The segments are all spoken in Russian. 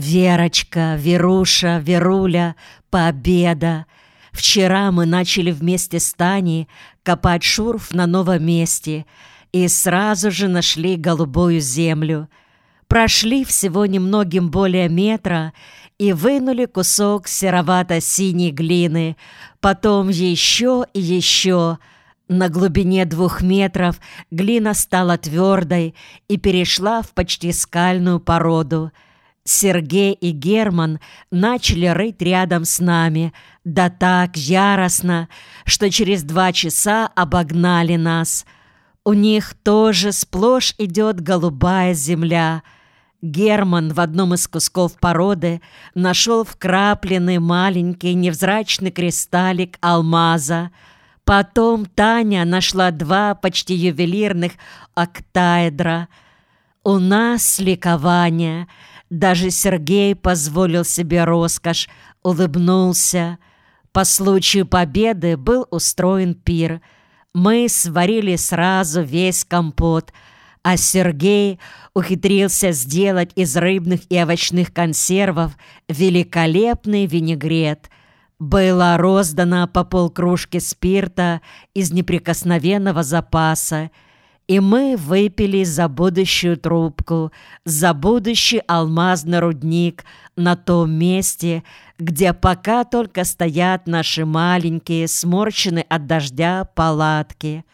Верочка, Веруша, Веруля, победа! Вчера мы начали вместе с Таней копать шурф на новом месте и сразу же нашли голубую землю. Прошли всего немногим более метра и вынули кусок серовато-синей глины, потом еще и еще. На глубине 2 метров глина стала твердой и перешла в почти скальную породу. Сергей и Герман начали рыть рядом с нами, да так яростно, что через 2 часа обогнали нас. У них тоже сплошь идет голубая земля. Герман в одном из кусков породы нашел вкрапленный маленький невзрачный кристаллик алмаза. Потом Таня нашла 2 почти ювелирных октаэдра. У нас ликование. Даже Сергей позволил себе роскошь, улыбнулся. По случаю победы был устроен пир. Мы сварили сразу весь компот, а Сергей ухитрился сделать из рыбных и овощных консервов великолепный винегрет. Было роздано по полкружки спирта из неприкосновенного запаса, и мы выпили за будущую трубку, за будущий алмазный рудник на том месте, где пока только стоят наши маленькие, сморщенные от дождя палатки.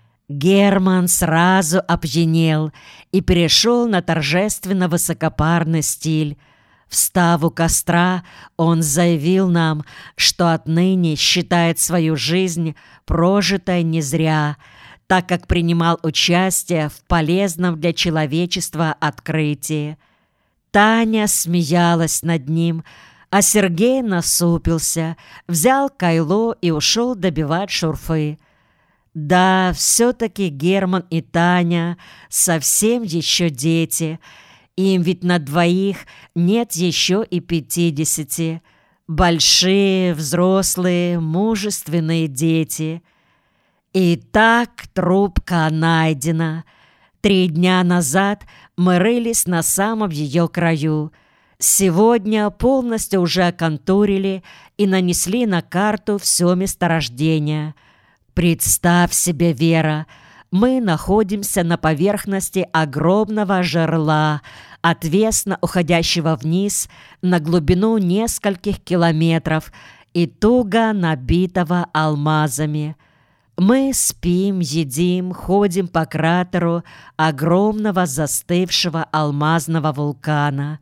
Герман сразу опьянел и перешел на торжественно-высокопарный стиль. Встав у костра, он заявил нам, что отныне считает свою жизнь прожитой не зря, так как принимал участие в полезном для человечества открытии. Таня смеялась над ним, а Сергей насупился, взял кайло и ушел добивать шурфы. Да, все-таки Герман и Таня совсем еще дети, им ведь на 2 нет еще и 50. Большие, взрослые, мужественные дети. Итак, трубка найдена. 3 дня назад мы рылись на самом ее краю. Сегодня полностью уже оконтурили и нанесли на карту все месторождение. Представь себе, Вера, мы находимся на поверхности огромного жерла, отвесно уходящего вниз на глубину нескольких километров и туго набитого алмазами. Мы спим, едим, ходим по кратеру огромного застывшего алмазного вулкана.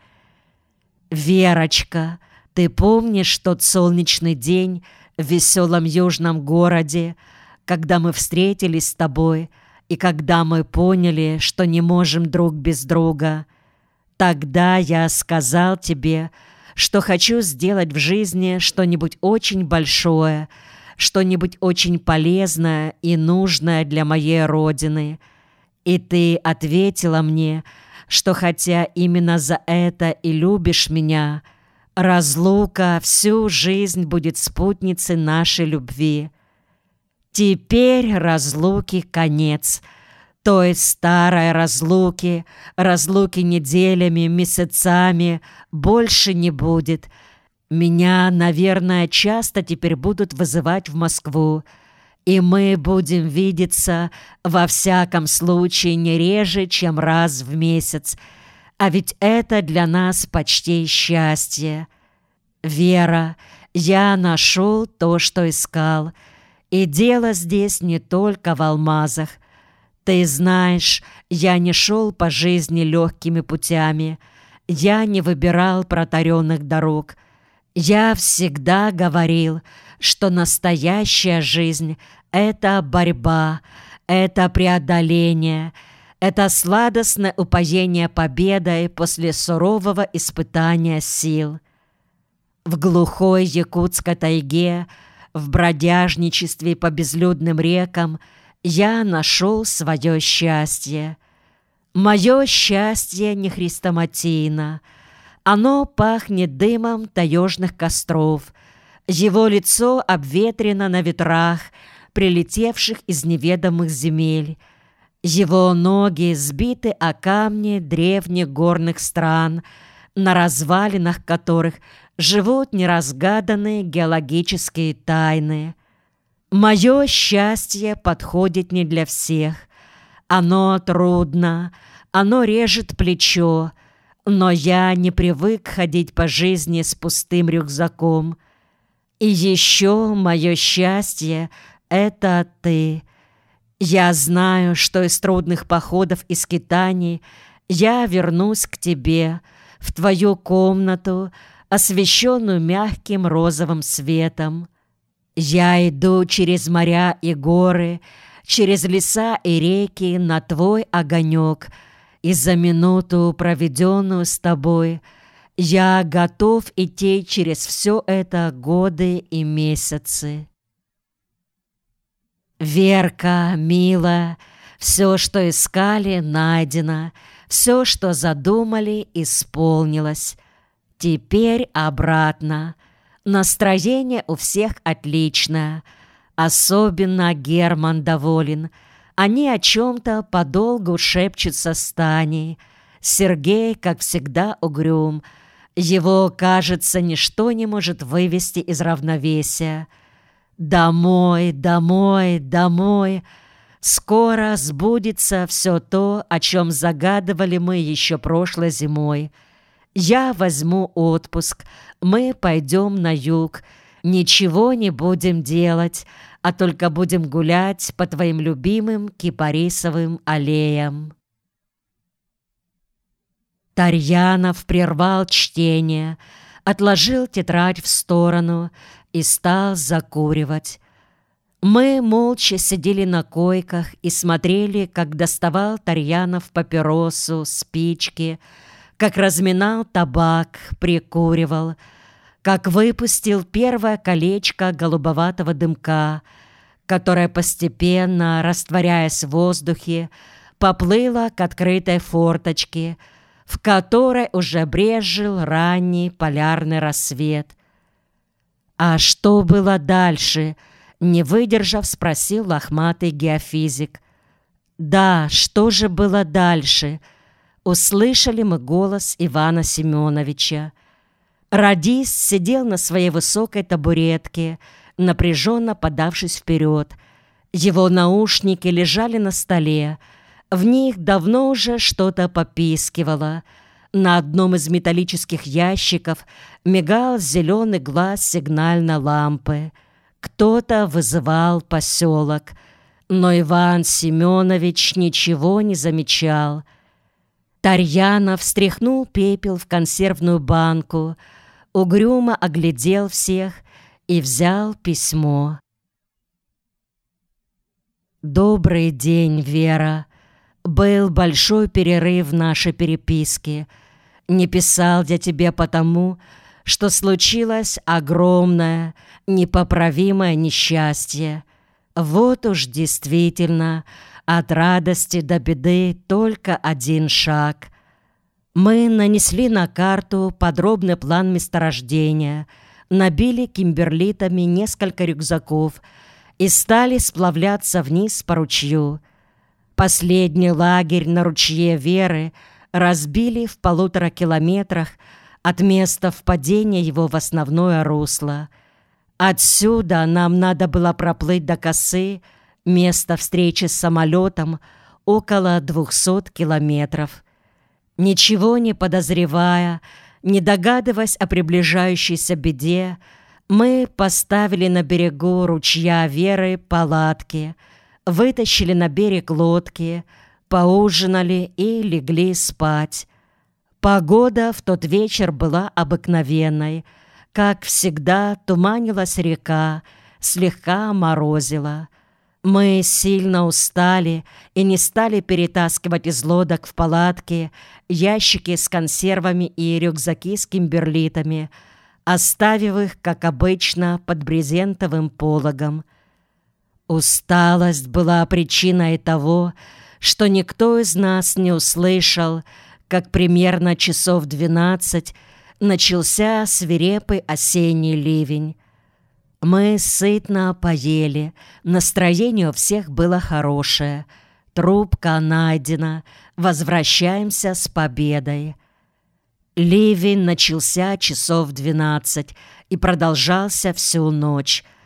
Верочка, ты помнишь тот солнечный день в веселом южном городе, когда мы встретились с тобой и когда мы поняли, что не можем друг без друга? Тогда я сказал тебе, что хочу сделать в жизни что-нибудь очень большое, что-нибудь очень полезное и нужное для моей родины. И ты ответила мне, что хотя именно за это и любишь меня, разлука всю жизнь будет спутницей нашей любви. Теперь разлуки конец, той старой разлуки, разлуки неделями, месяцами больше не будет. Меня, наверное, часто теперь будут вызывать в Москву, и мы будем видеться во всяком случае не реже, чем раз в месяц. А ведь это для нас почти счастье. Вера, я нашел то, что искал, и дело здесь не только в алмазах. Ты знаешь, я не шел по жизни легкими путями, я не выбирал протаренных дорог. Я всегда говорил, что настоящая жизнь — это борьба, это преодоление, это сладостное упоение победой после сурового испытания сил. В глухой якутской тайге, в бродяжничестве по безлюдным рекам я нашел свое счастье. Мое счастье не хрестоматийно. Оно пахнет дымом таежных костров. Его лицо обветрено на ветрах, прилетевших из неведомых земель. Его ноги сбиты о камни древних горных стран, на развалинах которых живут неразгаданные геологические тайны. Мое счастье подходит не для всех. Оно трудно, оно режет плечо, но я не привык ходить по жизни с пустым рюкзаком. И еще мое счастье — это ты. Я знаю, что из трудных походов и скитаний я вернусь к тебе, в твою комнату, освещенную мягким розовым светом. Я иду через моря и горы, через леса и реки на твой огонек, и за минуту, проведенную с тобой, я готов идти через все это годы и месяцы. Верка, милая, все, что искали, найдено, все, что задумали, исполнилось. Теперь обратно. Настроение у всех отличное. Особенно Герман доволен. Они о чем-то подолгу шепчутся с Таней. Сергей, как всегда, угрюм. Его, кажется, ничто не может вывести из равновесия. Домой, домой, домой. Скоро сбудется все то, о чем загадывали мы еще прошлой зимой. Я возьму отпуск, мы пойдем на юг. Ничего не будем делать, а только будем гулять по твоим любимым кипарисовым аллеям. Тарьянов прервал чтение, отложил тетрадь в сторону и стал закуривать. Мы молча сидели на койках и смотрели, как доставал Тарьянов папиросу, спички, как разминал табак, прикуривал, как выпустил первое колечко голубоватого дымка, которое постепенно, растворяясь в воздухе, поплыло к открытой форточке, в которой уже брезжил ранний полярный рассвет. «А что было дальше?» — не выдержав, спросил лохматый геофизик. «Да, что же было дальше?» — услышали мы голос Ивана Семеновича. Радист сидел на своей высокой табуретке, напряженно подавшись вперед. Его наушники лежали на столе. В них давно уже что-то попискивало. На одном из металлических ящиков мигал зеленый глаз сигнальной лампы. Кто-то вызывал поселок, но Иван Семенович ничего не замечал. Тарьянов встряхнул пепел в консервную банку, угрюмо оглядел всех и взял письмо. «Добрый день, Вера. Был большой перерыв в нашей переписке. Не писал я тебе потому, что случилось огромное, непоправимое несчастье. Вот уж действительно, от радости до беды только один шаг. Мы нанесли на карту подробный план месторождения, набили кимберлитами несколько рюкзаков и стали сплавляться вниз по ручью. Последний лагерь на ручье Веры разбили в 1,5 километрах от места впадения его в основное русло. Отсюда нам надо было проплыть до косы, место встречи с самолетом, около 200 километров. Ничего не подозревая, не догадываясь о приближающейся беде, мы поставили на берегу ручья Веры палатки, вытащили на берег лодки, поужинали и легли спать. Погода в тот вечер была обыкновенной. Как всегда, туманилась река, слегка морозила. Мы сильно устали и не стали перетаскивать из лодок в палатки ящики с консервами и рюкзаки с кимберлитами, оставив их, как обычно, под брезентовым пологом. Усталость была причиной того, что никто из нас не услышал, как примерно часов 12 начался свирепый осенний ливень. Мы сытно поели, настроение у всех было хорошее. Трубка найдена, возвращаемся с победой. Ливень начался часов 12 и продолжался всю ночь.